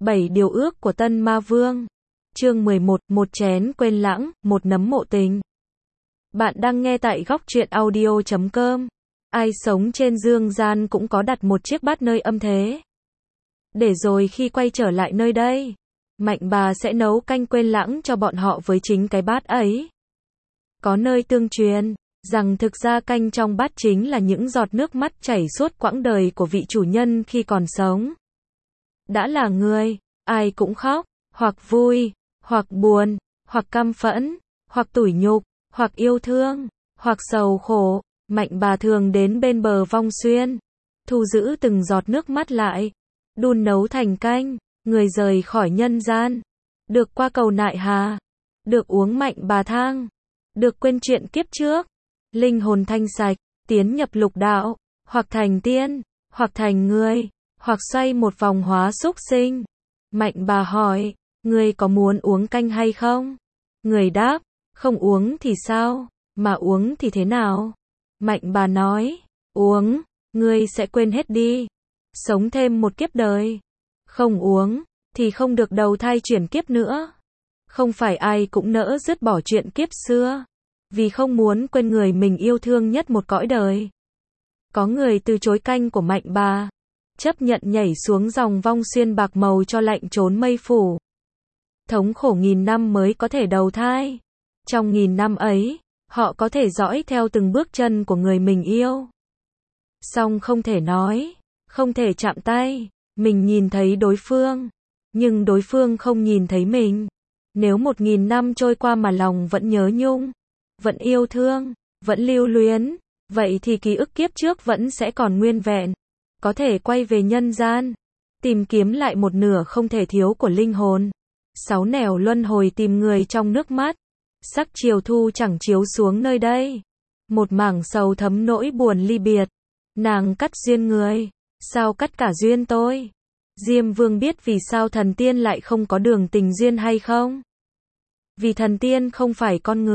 7 điều ước của Tân Ma Vương. Chương 11, một chén quên lãng, một nấm mộ tình. Bạn đang nghe tại góc truyện audio.com. Ai sống trên dương gian cũng có đặt một chiếc bát nơi âm thế. Để rồi khi quay trở lại nơi đây, Mạnh bà sẽ nấu canh quên lãng cho bọn họ với chính cái bát ấy. Có nơi tương truyền rằng thực ra canh trong bát chính là những giọt nước mắt chảy suốt quãng đời của vị chủ nhân khi còn sống. Đã là người, ai cũng khóc, hoặc vui, hoặc buồn, hoặc căm phẫn, hoặc tủi nhục, hoặc yêu thương, hoặc sầu khổ. Mạnh bà thường đến bên bờ vong xuyên, thu giữ từng giọt nước mắt lại, đun nấu thành canh, người rời khỏi nhân gian, được qua cầu nại hà, được uống mạnh bà thang, được quên chuyện kiếp trước, linh hồn thanh sạch, tiến nhập lục đạo, hoặc thành tiên, hoặc thành người, hoặc xoay một vòng hóa súc sinh. Mạnh bà hỏi, người có muốn uống canh hay không? Người đáp, không uống thì sao, mà uống thì thế nào? Mạnh bà nói, uống, ngươi sẽ quên hết đi, sống thêm một kiếp đời. Không uống, thì không được đầu thai chuyển kiếp nữa. Không phải ai cũng nỡ dứt bỏ chuyện kiếp xưa, vì không muốn quên người mình yêu thương nhất một cõi đời. Có người từ chối canh của Mạnh bà, chấp nhận nhảy xuống dòng vong xuyên bạc màu cho lạnh trốn mây phủ. Thống khổ 1000 năm mới có thể đầu thai. Trong 1000 năm ấy, họ có thể dõi theo từng bước chân của người mình yêu. Song không thể nói, không thể chạm tay, mình nhìn thấy đối phương, nhưng đối phương không nhìn thấy mình. Nếu 1000 năm trôi qua mà lòng vẫn nhớ nhung, vẫn yêu thương, vẫn lưu luyến, vậy thì ký ức kiếp trước vẫn sẽ còn nguyên vẹn, có thể quay về nhân gian, tìm kiếm lại một nửa không thể thiếu của linh hồn. 6 nẻo luân hồi tìm người trong nước mắt, sắc chiều thu chẳng chiếu xuống nơi đây. Một mảng sầu thấm nỗi buồn ly biệt, nàng cắt duyên người, sao cắt cả duyên tôi? Diêm Vương biết vì sao thần tiên lại không có đường tình duyên hay không? Vì thần tiên không phải con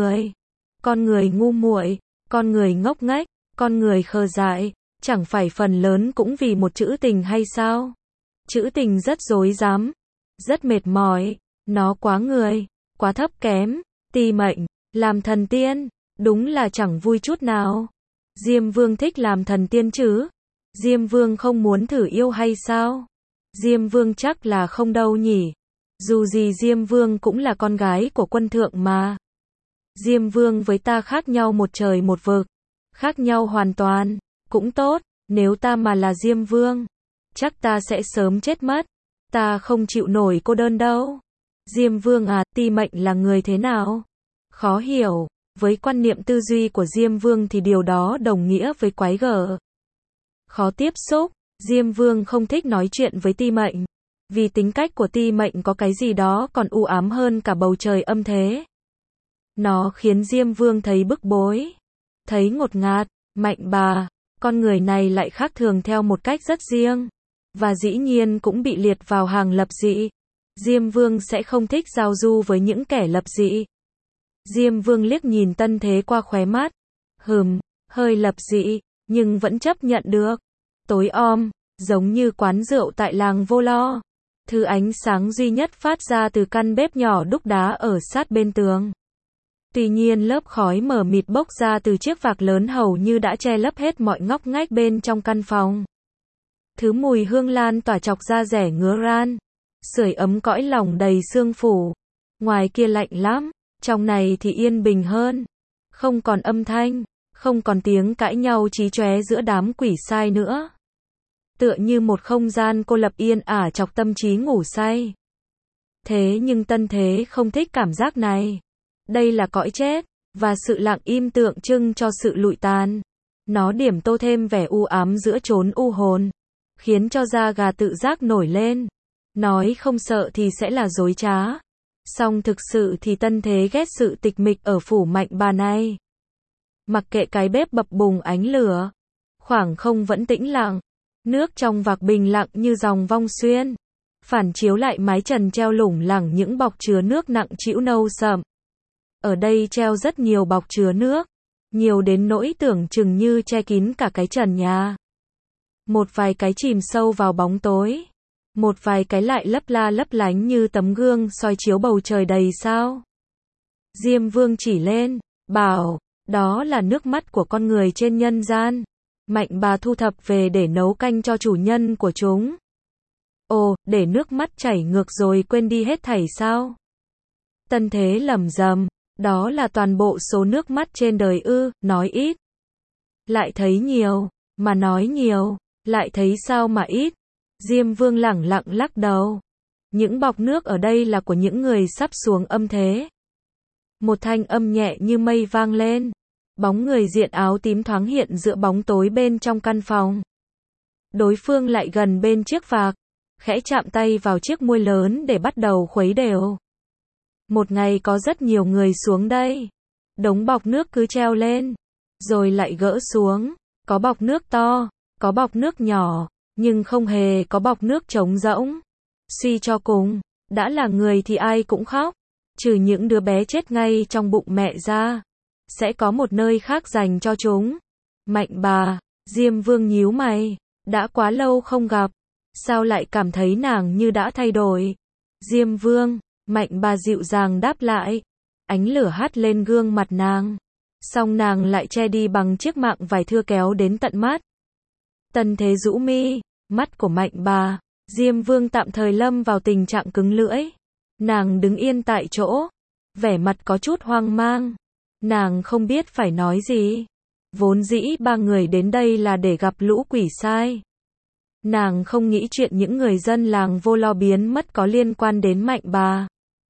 người ngu muội, con người ngốc nghếch, con người khờ dại, chẳng phải phần lớn cũng vì một chữ tình hay sao? Chữ tình rất rối rắm, rất mệt mỏi, nó quá người, quá thấp kém, ti mệnh, làm thần tiên, đúng là chẳng vui chút nào. Diêm Vương thích làm thần tiên chứ? Diêm Vương không muốn thử yêu hay sao? Diêm Vương chắc là không đâu nhỉ. Dù gì Diêm Vương cũng là con gái của quân thượng mà. Diêm Vương với ta khác nhau một trời một vực, khác nhau hoàn toàn, cũng tốt, nếu ta mà là Diêm Vương, chắc ta sẽ sớm chết mất, ta không chịu nổi cô đơn đâu. Diêm Vương à, ti mệnh là người thế nào? Khó hiểu, với quan niệm tư duy của Diêm Vương thì điều đó đồng nghĩa với quái gở. Khó tiếp xúc, Diêm Vương không thích nói chuyện với ti mệnh, vì tính cách của ti mệnh có cái gì đó còn u ám hơn cả bầu trời âm thế. Nó khiến Diêm Vương thấy bức bối, thấy ngột ngạt. Mạnh bà, con người này lại khác thường theo một cách rất riêng, và dĩ nhiên cũng bị liệt vào hàng lập dị. Diêm Vương sẽ không thích giao du với những kẻ lập dị. Diêm Vương liếc nhìn Tân Thế qua khóe mắt, hơi lập dị, nhưng vẫn chấp nhận được. Tối om, giống như quán rượu tại làng Vô Lo. Thứ ánh sáng duy nhất phát ra từ căn bếp nhỏ đúc đá ở sát bên tường. Tuy nhiên lớp khói mờ mịt bốc ra từ chiếc vạc lớn hầu như đã che lấp hết mọi ngóc ngách bên trong căn phòng. Thứ mùi hương lan tỏa chọc da rẻ ngứa ran, sưởi ấm cõi lòng đầy sương phủ. Ngoài kia lạnh lắm, trong này thì yên bình hơn. Không còn âm thanh, không còn tiếng cãi nhau chí chóe giữa đám quỷ sai nữa. Tựa như một không gian cô lập yên ả chọc tâm trí ngủ say. Thế nhưng Tân Thế không thích cảm giác này. Đây là cõi chết, và sự lặng im tượng trưng cho sự lụi tàn. Nó điểm tô thêm vẻ u ám giữa chốn u hồn, khiến cho da gà tự giác nổi lên. Nói không sợ thì sẽ là dối trá. Song thực sự thì Tân Thế ghét sự tịch mịch ở phủ Mạnh bà này. Mặc kệ cái bếp bập bùng ánh lửa, khoảng không vẫn tĩnh lặng. Nước trong vạc bình lặng như dòng vong xuyên, phản chiếu lại mái trần treo lủng lẳng những bọc chứa nước nặng trĩu nâu sậm. Ở đây treo rất nhiều bọc chứa nước, nhiều đến nỗi tưởng chừng như che kín cả cái trần nhà. Một vài cái chìm sâu vào bóng tối. một vài cái lại lấp la lấp lánh như tấm gương soi chiếu bầu trời đầy sao. Diêm Vương chỉ lên, bảo, đó là nước mắt của con người trên nhân gian. Mạnh bà thu thập về để nấu canh cho chủ nhân của chúng. Ồ, để nước mắt chảy ngược rồi quên đi hết thảy sao? Tân Thế lẩm rầm, đó là toàn bộ số nước mắt trên đời ư, nói ít. Lại thấy nhiều, mà nói nhiều, lại thấy sao mà ít. Diêm Vương lẳng lặng lắc đầu. Những bọc nước ở đây là của những người sắp xuống âm thế. Một thanh âm nhẹ như mây vang lên. Bóng người diện áo tím thoáng hiện giữa bóng tối bên trong căn phòng. Đối phương lại gần bên chiếc vạc, khẽ chạm tay vào chiếc muôi lớn để bắt đầu khuấy đều. Một ngày có rất nhiều người xuống đây. Đống bọc nước cứ treo lên, rồi lại gỡ xuống. Có bọc nước to, có bọc nước nhỏ, nhưng không hề có bọc nước trống rỗng. Suy cho cùng, đã là người thì ai cũng khóc, trừ những đứa bé chết ngay trong bụng mẹ ra. Sẽ có một nơi khác dành cho chúng. Mạnh bà, Diêm Vương nhíu mày, đã quá lâu không gặp, sao lại cảm thấy nàng như đã thay đổi? Diêm Vương, Mạnh bà dịu dàng đáp lại, ánh lửa hắt lên gương mặt nàng, song nàng lại che đi bằng chiếc mạng vải thưa kéo đến tận mắt. Tân Thế rũ mi, mắt của Mạnh bà, Diêm Vương tạm thời lâm vào tình trạng cứng lưỡi. Nàng đứng yên tại chỗ, vẻ mặt có chút hoang mang. Nàng không biết phải nói gì. Vốn dĩ ba người đến đây là để gặp lũ quỷ sai. Nàng không nghĩ chuyện những người dân làng vô lo biến mất có liên quan đến Mạnh bà.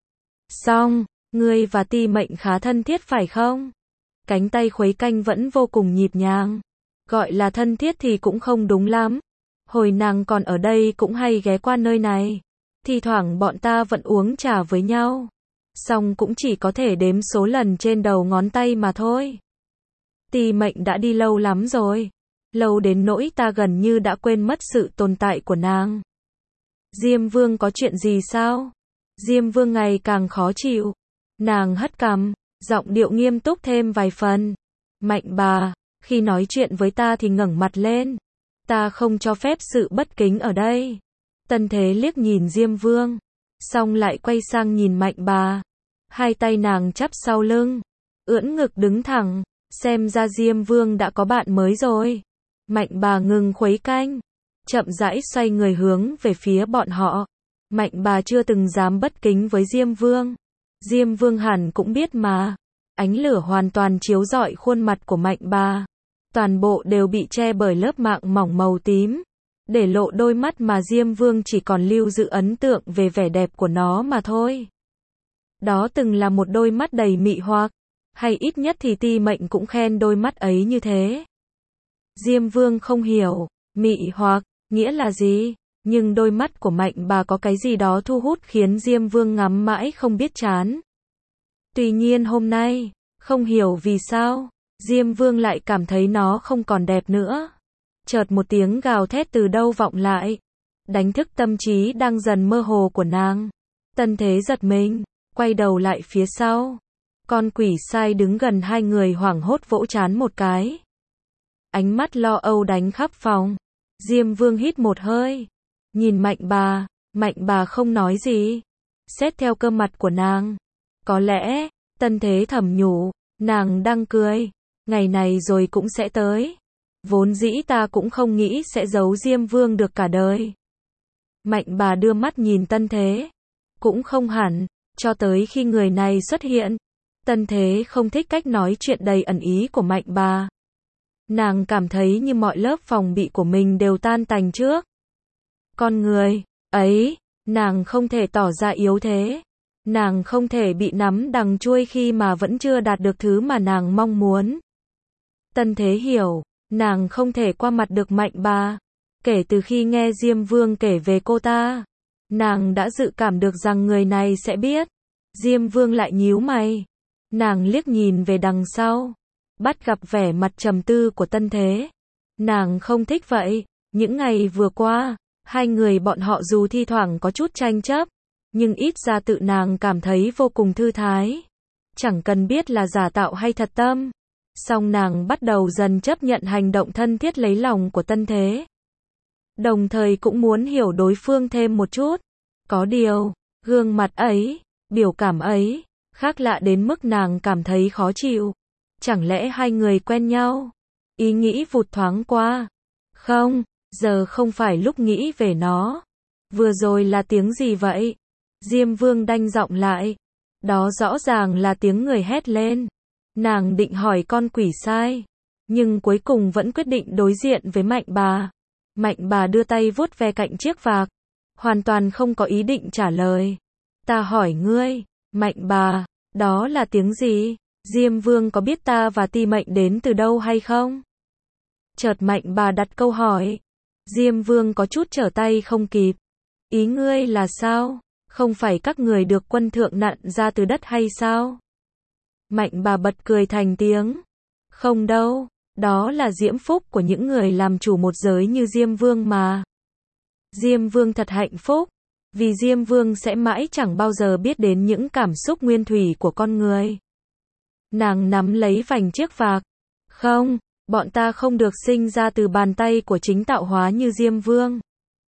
Xong, ngươi và Ti Mệnh khá thân thiết phải không? Cánh tay khuấy canh vẫn vô cùng nhịp nhàng. Gọi là thân thiết thì cũng không đúng lắm. Hồi nàng còn ở đây cũng hay ghé qua nơi này. Thì thoảng bọn ta vẫn uống trà với nhau. Song cũng chỉ có thể đếm số lần trên đầu ngón tay mà thôi. Ti Mệnh đã đi lâu lắm rồi. Lâu đến nỗi ta gần như đã quên mất sự tồn tại của nàng. Diêm Vương có chuyện gì sao? Diêm Vương ngày càng khó chịu. Nàng hất cằm, giọng điệu nghiêm túc thêm vài phần. Mạnh bà, khi nói chuyện với ta thì ngẩng mặt lên. Ta không cho phép sự bất kính ở đây. Tân Thế liếc nhìn Diêm Vương, xong lại quay sang nhìn Mạnh bà. Hai tay nàng chắp sau lưng, ưỡn ngực đứng thẳng, xem ra Diêm Vương đã có bạn mới rồi. Mạnh bà ngừng khuấy canh, chậm rãi xoay người hướng về phía bọn họ. Mạnh bà chưa từng dám bất kính với Diêm Vương. Diêm Vương hẳn cũng biết mà. Ánh lửa hoàn toàn chiếu rọi khuôn mặt của Mạnh bà. Toàn bộ đều bị che bởi lớp mạng mỏng màu tím, để lộ đôi mắt mà Diêm Vương chỉ còn lưu giữ ấn tượng về vẻ đẹp của nó mà thôi. Đó từng là một đôi mắt đầy mị hoặc, hay ít nhất thì Ti Mệnh cũng khen đôi mắt ấy như thế. Diêm Vương không hiểu, mị hoặc, nghĩa là gì, nhưng đôi mắt của Mạnh bà có cái gì đó thu hút khiến Diêm Vương ngắm mãi không biết chán. Tuy nhiên hôm nay, không hiểu vì sao, Diêm Vương lại cảm thấy nó không còn đẹp nữa. Chợt một tiếng gào thét từ đâu vọng lại, đánh thức tâm trí đang dần mơ hồ của nàng. Tân Thế giật mình, quay đầu lại phía sau. Con quỷ sai đứng gần hai người hoảng hốt vỗ trán một cái. Ánh mắt lo âu đánh khắp phòng. Diêm Vương hít một hơi, nhìn Mạnh bà không nói gì. Xét theo cơ mặt của nàng, có lẽ, Tân Thế thầm nhủ, nàng đang cười, ngày này rồi cũng sẽ tới. Vốn dĩ ta cũng không nghĩ sẽ giấu Diêm Vương được cả đời. Mạnh bà đưa mắt nhìn Tân Thế, cũng không hẳn, cho tới khi người này xuất hiện. Tân Thế không thích cách nói chuyện đầy ẩn ý của Mạnh bà. Nàng cảm thấy như mọi lớp phòng bị của mình đều tan tành trước. Con người ấy, nàng không thể tỏ ra yếu thế. Nàng không thể bị nắm đằng chuôi khi mà vẫn chưa đạt được thứ mà nàng mong muốn. Tân Thế hiểu, nàng không thể qua mặt được Mạnh bà. Kể từ khi nghe Diêm Vương kể về cô ta, nàng đã dự cảm được rằng người này sẽ biết. Diêm Vương lại nhíu mày. Nàng liếc nhìn về đằng sau, bắt gặp vẻ mặt trầm tư của Tân Thế. Nàng không thích vậy. Những ngày vừa qua, hai người bọn họ dù thi thoảng có chút tranh chấp, nhưng ít ra tự nàng cảm thấy vô cùng thư thái. Chẳng cần biết là giả tạo hay thật tâm. Song nàng bắt đầu dần chấp nhận hành động thân thiết lấy lòng của Tân Thế. đồng thời cũng muốn hiểu đối phương thêm một chút. Có điều, gương mặt ấy, biểu cảm ấy, khác lạ đến mức nàng cảm thấy khó chịu. Chẳng lẽ hai người quen nhau? Ý nghĩ vụt thoáng qua. Không, giờ không phải lúc nghĩ về nó. Vừa rồi là tiếng gì vậy? Diêm Vương đanh giọng lại. Đó rõ ràng là tiếng người hét lên. Nàng định hỏi con quỷ sai, nhưng cuối cùng vẫn quyết định đối diện với Mạnh bà. Mạnh bà đưa tay vuốt ve cạnh chiếc vạc, hoàn toàn không có ý định trả lời. Ta hỏi ngươi, Mạnh bà, đó là tiếng gì? Diêm Vương có biết ta và Ti Mệnh đến từ đâu hay không? Chợt Mạnh bà đặt câu hỏi. Diêm Vương có chút trở tay không kịp. Ý ngươi là sao? Không phải các người được quân thượng nặn ra từ đất hay sao? Mạnh bà bật cười thành tiếng. Không đâu, đó là diễm phúc của những người làm chủ một giới như Diêm Vương mà. Diêm Vương thật hạnh phúc, vì Diêm Vương sẽ mãi chẳng bao giờ biết đến những cảm xúc nguyên thủy của con người. Nàng nắm lấy vành chiếc vạc. Không, bọn ta không được sinh ra từ bàn tay của chính tạo hóa như Diêm Vương.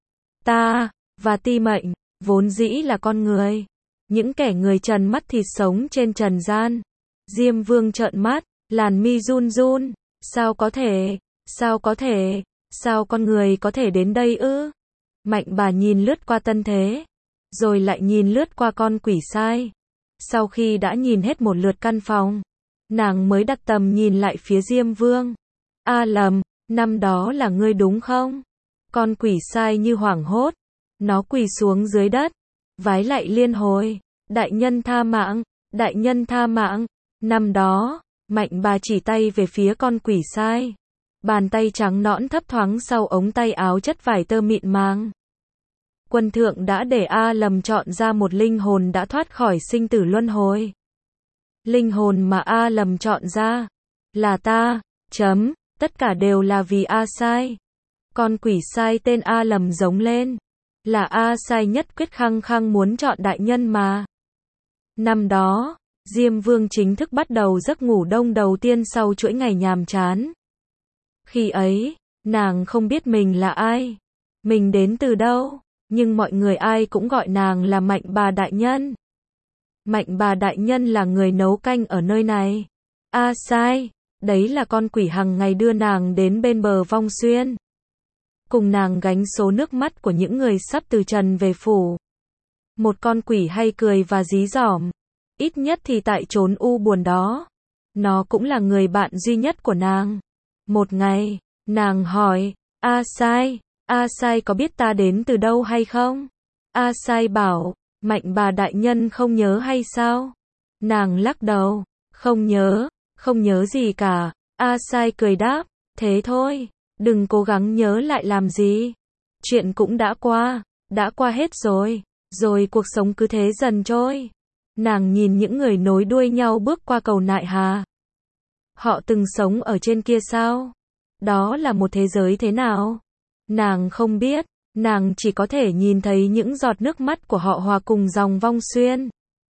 Ta, và Ti Mệnh, vốn dĩ là con người. Những kẻ người trần mắt thịt sống trên trần gian. Diêm Vương trợn mắt, làn mi run run. Sao có thể, sao có thể, sao con người có thể đến đây ư? Mạnh bà nhìn lướt qua tân thế, rồi lại nhìn lướt qua con quỷ sai. Sau khi đã nhìn hết một lượt căn phòng, nàng mới đặt tầm nhìn lại phía Diêm Vương. A Lầm, năm đó là ngươi đúng không? Con quỷ sai như hoảng hốt, nó quỳ xuống dưới đất, vái lại liên hồi. Đại nhân tha mạng, đại nhân tha mạng. Năm đó, Mạnh bà chỉ tay về phía con quỷ sai. Bàn tay trắng nõn thấp thoáng sau ống tay áo chất vải tơ mịn màng. Quân thượng đã để A Lầm chọn ra một linh hồn đã thoát khỏi sinh tử luân hồi. Linh hồn mà A Lầm chọn ra là ta, chấm, tất cả đều là vì A Sai. Con quỷ sai tên A Lầm giống lên. Là A Sai nhất quyết khăng khăng muốn chọn đại nhân mà. Năm đó, Diêm Vương chính thức bắt đầu giấc ngủ đông đầu tiên sau chuỗi ngày nhàm chán. Khi ấy, nàng không biết mình là ai, mình đến từ đâu, nhưng mọi người ai cũng gọi nàng là Mạnh bà đại nhân. Mạnh bà đại nhân là người nấu canh ở nơi này. A Sai, đấy là con quỷ hằng ngày đưa nàng đến bên bờ Vong Xuyên. Cùng nàng gánh số nước mắt của những người sắp từ trần về phủ. Một con quỷ hay cười và dí dỏm. Ít nhất thì tại chốn u buồn đó. Nó cũng là người bạn duy nhất của nàng. Một ngày, nàng hỏi, A Sai có biết ta đến từ đâu hay không? A Sai bảo, Mạnh bà đại nhân không nhớ hay sao? Nàng lắc đầu, không nhớ gì cả. A Sai cười đáp, thế thôi, đừng cố gắng nhớ lại làm gì. Chuyện cũng đã qua hết rồi, cuộc sống cứ thế dần trôi. Nàng nhìn những người nối đuôi nhau bước qua cầu Nại Hà. Họ từng sống ở trên kia sao? Đó là một thế giới thế nào? Nàng không biết, nàng chỉ có thể nhìn thấy những giọt nước mắt của họ hòa cùng dòng Vong Xuyên.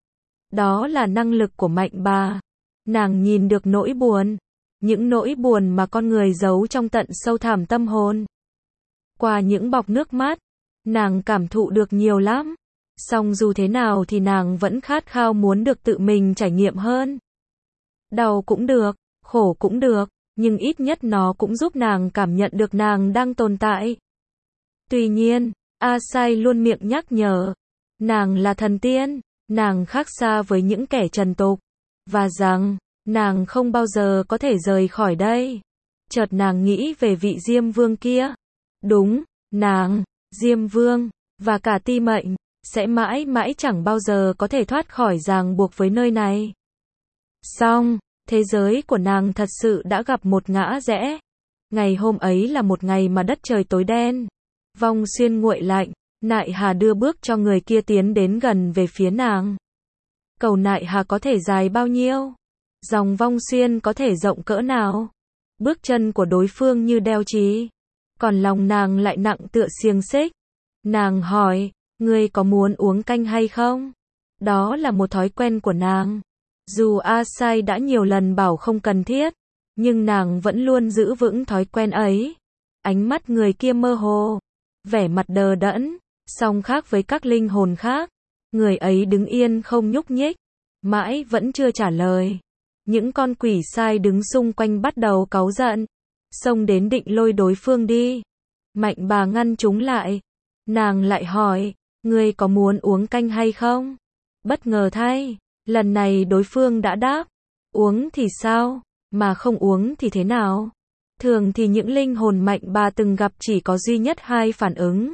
Đó là năng lực của Mạnh bà. Nàng nhìn được nỗi buồn, những nỗi buồn mà con người giấu trong tận sâu thẳm tâm hồn. Qua những bọc nước mắt, nàng cảm thụ được nhiều lắm. Song dù thế nào thì nàng vẫn khát khao muốn được tự mình trải nghiệm hơn. Đau cũng được, khổ cũng được, nhưng ít nhất nó cũng giúp nàng cảm nhận được nàng đang tồn tại. Tuy nhiên, A Sai luôn miệng nhắc nhở, nàng là thần tiên, nàng khác xa với những kẻ trần tục, và rằng, nàng không bao giờ có thể rời khỏi đây. Chợt nàng nghĩ về vị Diêm Vương kia. Đúng, nàng, Diêm Vương, và cả Ti Mệnh, sẽ mãi mãi chẳng bao giờ có thể thoát khỏi ràng buộc với nơi này. Song, thế giới của nàng thật sự đã gặp một ngã rẽ. Ngày hôm ấy là một ngày mà đất trời tối đen. Vong Xuyên nguội lạnh, Nại Hà đưa bước cho người kia tiến đến gần về phía nàng. Cầu Nại Hà có thể dài bao nhiêu? Dòng Vong Xuyên có thể rộng cỡ nào? Bước chân của đối phương như đeo chí, còn lòng nàng lại nặng tựa xiềng xích. Nàng hỏi, ngươi có muốn uống canh hay không? Đó là một thói quen của nàng. Dù A Sai đã nhiều lần bảo không cần thiết, nhưng nàng vẫn luôn giữ vững thói quen ấy. Ánh mắt người kia mơ hồ. vẻ mặt đờ đẫn, song khác với các linh hồn khác, người ấy đứng yên không nhúc nhích, mãi vẫn chưa trả lời. Những con quỷ sai đứng xung quanh bắt đầu cáu giận, xông đến định lôi đối phương đi. Mạnh bà ngăn chúng lại. Nàng lại hỏi, ngươi có muốn uống canh hay không? Bất ngờ thay, lần này đối phương đã đáp, uống thì sao, mà không uống thì thế nào? Thường thì những linh hồn mạnh bà từng gặp chỉ có duy nhất hai phản ứng.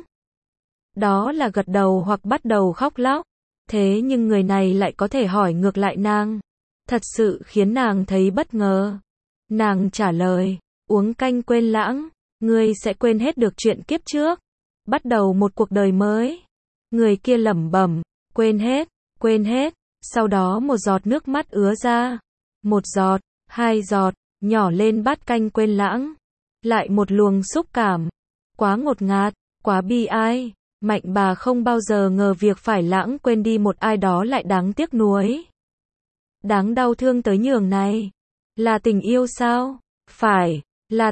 Đó là gật đầu hoặc bắt đầu khóc lóc. Thế nhưng người này lại có thể hỏi ngược lại nàng. Thật sự khiến nàng thấy bất ngờ. Nàng trả lời, uống canh quên lãng, ngươi sẽ quên hết được chuyện kiếp trước, bắt đầu một cuộc đời mới. Người kia lẩm bẩm, quên hết, sau đó một giọt nước mắt ứa ra. Một giọt, hai giọt, nhỏ lên bát canh quên lãng. Lại một luồng xúc cảm, quá ngột ngạt, quá bi ai. Mạnh bà không bao giờ ngờ việc phải lãng quên đi một ai đó lại đáng tiếc nuối. Đáng đau thương tới nhường này. Là tình yêu sao? Phải, là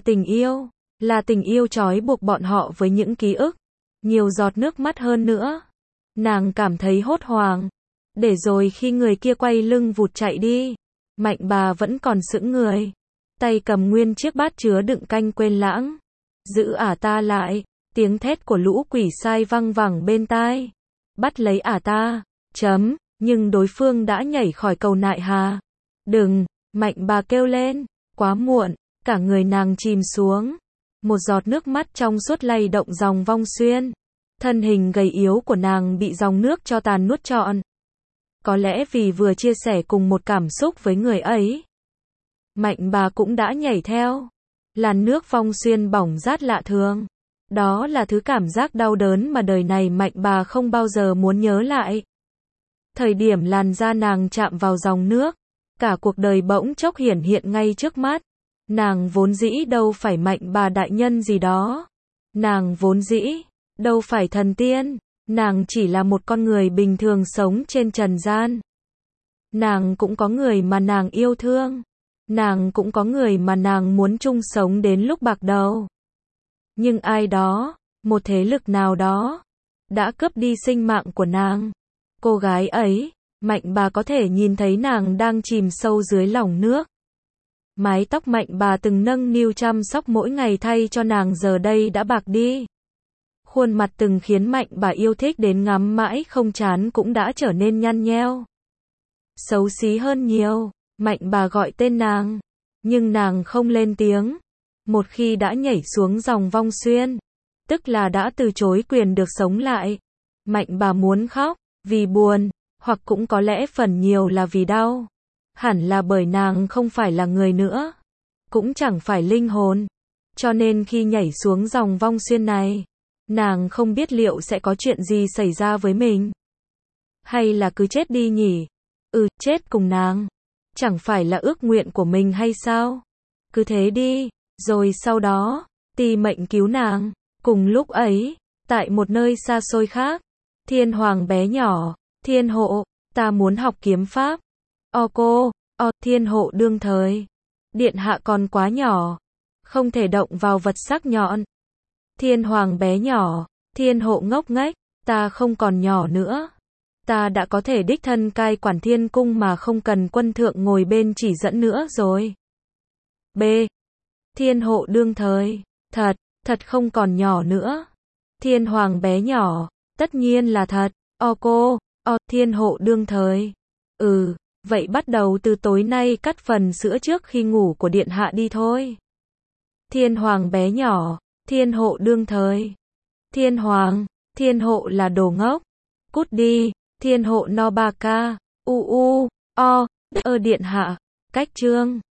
tình yêu trói buộc bọn họ với những ký ức. Nhiều giọt nước mắt hơn nữa. Nàng cảm thấy hốt hoảng. Để rồi khi người kia quay lưng vụt chạy đi, Mạnh bà vẫn còn sững người. Tay cầm nguyên chiếc bát chứa đựng canh quên lãng. Giữ ả ta lại. Tiếng thét của lũ quỷ sai văng vẳng bên tai. Bắt lấy ả ta. Nhưng đối phương đã nhảy khỏi cầu nại hà. Đừng, Mạnh bà kêu lên. Quá muộn, cả người nàng chìm xuống. Một giọt nước mắt trong suốt lay động dòng vong xuyên. Thân hình gầy yếu của nàng bị dòng nước cho tàn nuốt trọn. Có lẽ vì vừa chia sẻ cùng một cảm xúc với người ấy, Mạnh bà cũng đã nhảy theo. Làn nước vong xuyên bỏng rát lạ thường. Đó là thứ cảm giác đau đớn mà đời này Mạnh bà không bao giờ muốn nhớ lại. Thời điểm làn da nàng chạm vào dòng nước, cả cuộc đời bỗng chốc hiển hiện ngay trước mắt. Nàng vốn dĩ đâu phải Mạnh bà đại nhân gì đó. Nàng vốn dĩ đâu phải thần tiên. Nàng chỉ là một con người bình thường sống trên trần gian. Nàng cũng có người mà nàng yêu thương. Nàng cũng có người mà nàng muốn chung sống đến lúc bạc đầu. Nhưng ai đó, một thế lực nào đó, đã cướp đi sinh mạng của nàng. Cô gái ấy, Mạnh bà có thể nhìn thấy nàng đang chìm sâu dưới lòng nước. Mái tóc Mạnh bà từng nâng niu chăm sóc mỗi ngày thay cho nàng giờ đây đã bạc đi. Khuôn mặt từng khiến Mạnh bà yêu thích đến ngắm mãi không chán cũng đã trở nên nhăn nheo. Xấu xí hơn nhiều. Mạnh bà gọi tên nàng, nhưng nàng không lên tiếng. Một khi đã nhảy xuống dòng vong xuyên, tức là đã từ chối quyền được sống lại. Mạnh bà muốn khóc, vì buồn, hoặc cũng có lẽ phần nhiều là vì đau. Hẳn là bởi nàng không phải là người nữa, cũng chẳng phải linh hồn. Cho nên khi nhảy xuống dòng vong xuyên này, nàng không biết liệu sẽ có chuyện gì xảy ra với mình. Hay là cứ chết đi nhỉ? Chết cùng nàng. Chẳng phải là ước nguyện của mình hay sao? Cứ thế đi, rồi sau đó, ti mệnh cứu nàng. Cùng lúc ấy, tại một nơi xa xôi khác, Thiên Hoàng bé nhỏ, Thiên Hộ, ta muốn học kiếm pháp. Cô, Thiên Hộ đương thời. Điện hạ còn quá nhỏ, không thể động vào vật sắc nhọn. Thiên Hoàng bé nhỏ, Thiên Hộ ngốc nghếch, ta không còn nhỏ nữa. Ta đã có thể đích thân cai quản thiên cung mà không cần quân thượng ngồi bên chỉ dẫn nữa rồi. B. Thiên Hộ đương thời. Thật không còn nhỏ nữa. Thiên Hoàng bé nhỏ. Tất nhiên là thật. Cô, Thiên Hộ đương thời. Vậy bắt đầu từ tối nay cắt phần sữa trước khi ngủ của điện hạ đi thôi. Thiên Hoàng bé nhỏ. Thiên Hộ đương thời. Thiên Hộ là đồ ngốc. Cút đi. Thiên Hộ no ba ca. Điện hạ. Cách chương.